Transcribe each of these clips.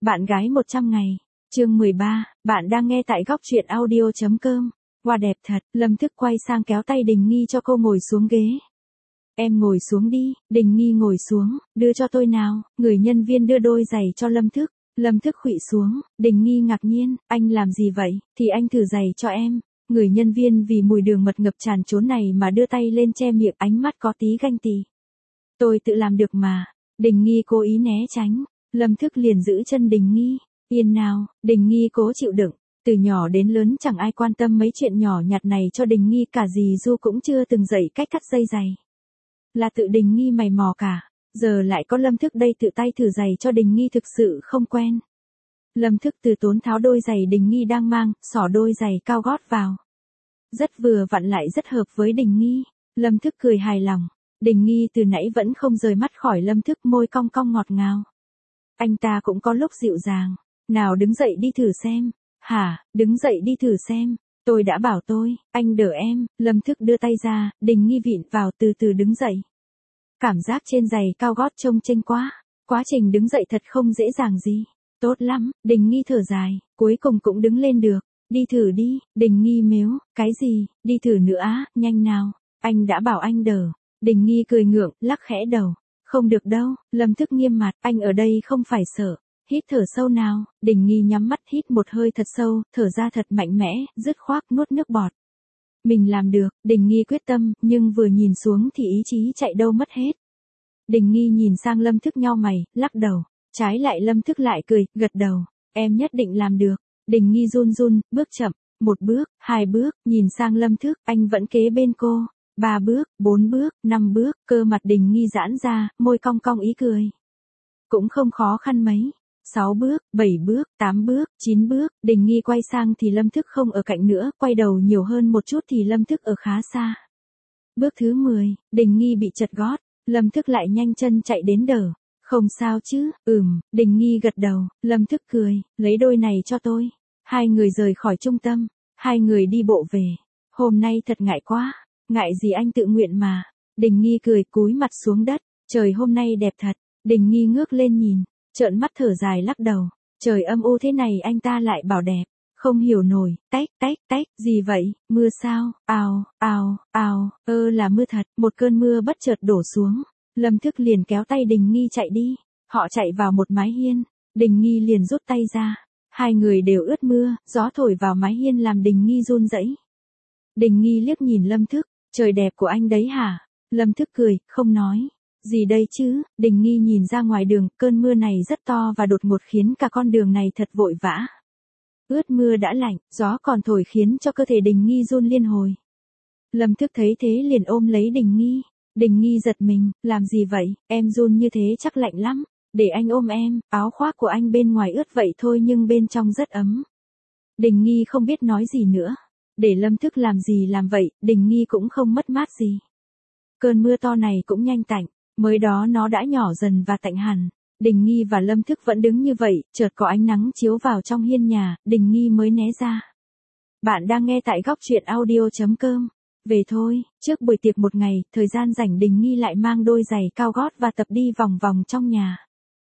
Bạn gái 100 ngày. Chương 13, bạn đang nghe tại góc truyện audio.com. Wow đẹp thật, Lâm Thức quay sang kéo tay Đình Nghi cho cô ngồi xuống ghế. Em ngồi xuống đi, Đình Nghi ngồi xuống, đưa cho tôi nào, người nhân viên đưa đôi giày cho Lâm Thức. Lâm Thức khuỵu xuống, Đình Nghi ngạc nhiên, anh làm gì vậy, thì anh thử giày cho em. Người nhân viên vì mùi đường mật ngập tràn chốn này mà đưa tay lên che miệng, ánh mắt có tí ganh tị. Tôi tự làm được mà. Đình Nghi cố ý né tránh. Lâm Thức liền giữ chân Đình Nghi. Yên nào, Đình Nghi cố chịu đựng. Từ nhỏ đến lớn chẳng ai quan tâm mấy chuyện nhỏ nhặt này cho Đình Nghi, cả dì Du cũng chưa từng dạy cách cắt dây giày. Là tự Đình Nghi mày mò cả. Giờ lại có Lâm Thức đây tự tay thử giày cho Đình Nghi, thực sự không quen. Lâm Thức từ tốn tháo đôi giày Đình Nghi đang mang, xỏ đôi giày cao gót vào. Rất vừa vặn lại rất hợp với Đình Nghi. Lâm Thức cười hài lòng. Đình Nghi từ nãy vẫn không rời mắt khỏi Lâm Thức, môi cong cong ngọt ngào. Anh ta cũng có lúc dịu dàng. Nào đứng dậy đi thử xem. Hả, đứng dậy đi thử xem. Tôi đã bảo tôi, anh đỡ em. Lâm Thức đưa tay ra, Đình Nghi vịn vào từ từ đứng dậy. Cảm giác trên giày cao gót trông chênh quá. Quá trình đứng dậy thật không dễ dàng gì. Tốt lắm, Đình Nghi thở dài, cuối cùng cũng đứng lên được. Đi thử đi, Đình Nghi mếu, cái gì, đi thử nữa á, nhanh nào. Anh đã bảo anh đỡ. Đình Nghi cười ngượng, lắc khẽ đầu. Không được đâu, Lâm Thức nghiêm mặt, anh ở đây không phải sợ. Hít thở sâu nào, Đình Nghi nhắm mắt hít một hơi thật sâu, thở ra thật mạnh mẽ, dứt khoát nuốt nước bọt. Mình làm được, Đình Nghi quyết tâm, nhưng vừa nhìn xuống thì ý chí chạy đâu mất hết. Đình Nghi nhìn sang Lâm Thức nhau mày, lắc đầu. Trái lại Lâm Thức lại cười, gật đầu. Em nhất định làm được. Đình Nghi run run, bước chậm. 1 bước, 2 bước, nhìn sang Lâm Thức, anh vẫn kế bên cô. 3 bước, 4 bước, 5 bước, cơ mặt Đình Nghi giãn ra, môi cong cong ý cười. Cũng không khó khăn mấy. 6 bước, 7 bước, 8 bước, 9 bước, Đình Nghi quay sang thì Lâm Thức không ở cạnh nữa, quay đầu nhiều hơn một chút thì Lâm Thức ở khá xa. Bước thứ 10, Đình Nghi bị trật gót, Lâm Thức lại nhanh chân chạy đến đỡ. Không sao chứ, Đình Nghi gật đầu, Lâm Thức cười, lấy đôi này cho tôi. Hai người rời khỏi trung tâm, hai người đi bộ về. Hôm nay thật ngại quá. Ngại gì anh tự nguyện mà. Đình Nghi cười cúi mặt xuống đất. Trời hôm nay đẹp thật. Đình Nghi ngước lên nhìn. Trợn mắt thở dài lắc đầu. Trời âm u thế này anh ta lại bảo đẹp. Không hiểu nổi. Tách tách tách. Gì vậy? Mưa sao? Ào, ào, ào. Là mưa thật. Một cơn mưa bất chợt đổ xuống. Lâm Thức liền kéo tay Đình Nghi chạy đi. Họ chạy vào một mái hiên. Đình Nghi liền rút tay ra. Hai người đều ướt mưa. Gió thổi vào mái hiên làm Đình Nghi run rẩy. Đình Nghi liếc nhìn Lâm Thức. Trời đẹp của anh đấy hả? Lâm Thức cười, không nói. Gì đây chứ? Đình Nghi nhìn ra ngoài đường, cơn mưa này rất to và đột ngột khiến cả con đường này thật vội vã. Ướt mưa đã lạnh, gió còn thổi khiến cho cơ thể Đình Nghi run liên hồi. Lâm Thức thấy thế liền ôm lấy Đình Nghi. Đình Nghi giật mình, làm gì vậy? Em run như thế chắc lạnh lắm. Để anh ôm em, áo khoác của anh bên ngoài ướt vậy thôi nhưng bên trong rất ấm. Đình Nghi không biết nói gì nữa. Để Lâm Thức làm gì làm vậy, Đình Nghi cũng không mất mát gì. Cơn mưa to này cũng nhanh tạnh, mới đó nó đã nhỏ dần và tạnh hẳn. Đình Nghi và Lâm Thức vẫn đứng như vậy, chợt có ánh nắng chiếu vào trong hiên nhà, Đình Nghi mới né ra. Bạn đang nghe tại góc truyện audio.com. Về thôi, trước buổi tiệc một ngày, thời gian rảnh Đình Nghi lại mang đôi giày cao gót và tập đi vòng vòng trong nhà.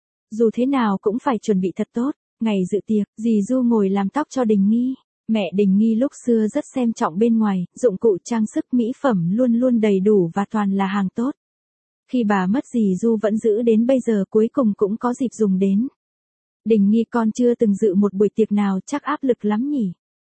Dù thế nào cũng phải chuẩn bị thật tốt. Ngày dự tiệc, dì Du ngồi làm tóc cho Đình Nghi. Mẹ Đình Nghi lúc xưa rất xem trọng bên ngoài, dụng cụ trang sức mỹ phẩm luôn luôn đầy đủ và toàn là hàng tốt. Khi bà mất dì Du vẫn giữ đến bây giờ, cuối cùng cũng có dịp dùng đến. Đình Nghi con chưa từng dự một buổi tiệc nào, chắc áp lực lắm nhỉ?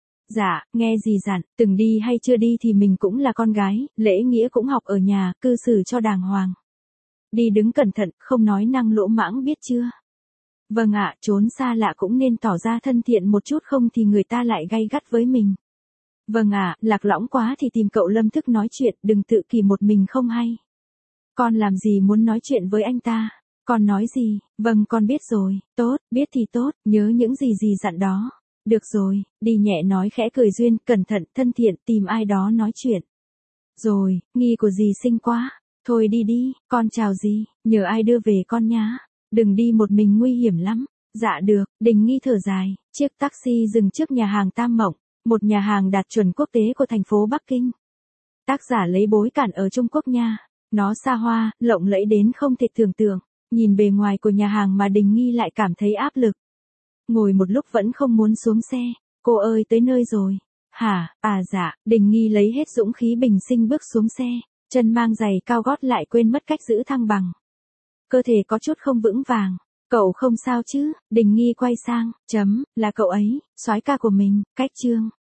Dạ, nghe dì dặn, từng đi hay chưa đi thì mình cũng là con gái, lễ nghĩa cũng học ở nhà, cư xử cho đàng hoàng. Đi đứng cẩn thận, không nói năng lỗ mãng biết chưa? Vâng ạ, trốn xa lạ cũng nên tỏ ra thân thiện một chút không thì người ta lại gay gắt với mình. Vâng ạ, lạc lõng quá thì tìm cậu Lâm Thức nói chuyện, đừng tự kỷ một mình không hay. Con làm gì muốn nói chuyện với anh ta? Con nói gì? Vâng con biết rồi, tốt, biết thì tốt, nhớ những gì dì dặn đó. Được rồi, đi nhẹ nói khẽ cười duyên, cẩn thận, thân thiện, tìm ai đó nói chuyện. Rồi, Nghi của dì xinh quá. Thôi đi đi, con chào dì, nhờ ai đưa về con nhá. Đừng đi một mình nguy hiểm lắm. Dạ được, Đình Nghi thở dài, chiếc taxi dừng trước nhà hàng Tam Mộng, một nhà hàng đạt chuẩn quốc tế của thành phố Bắc Kinh. Tác giả lấy bối cảnh ở Trung Quốc nha. Nó xa hoa, lộng lẫy đến không thể tưởng tượng. Nhìn bề ngoài của nhà hàng mà Đình Nghi lại cảm thấy áp lực. ngồi một lúc vẫn không muốn xuống xe. Cô ơi tới nơi rồi. Hả, dạ, Đình Nghi lấy hết dũng khí bình sinh bước xuống xe, chân mang giày cao gót lại quên mất cách giữ thăng bằng. Cơ thể có chút không vững vàng. Cậu không sao chứ? Đình Nghi quay sang, là cậu ấy, soái ca của mình, Cách Trương.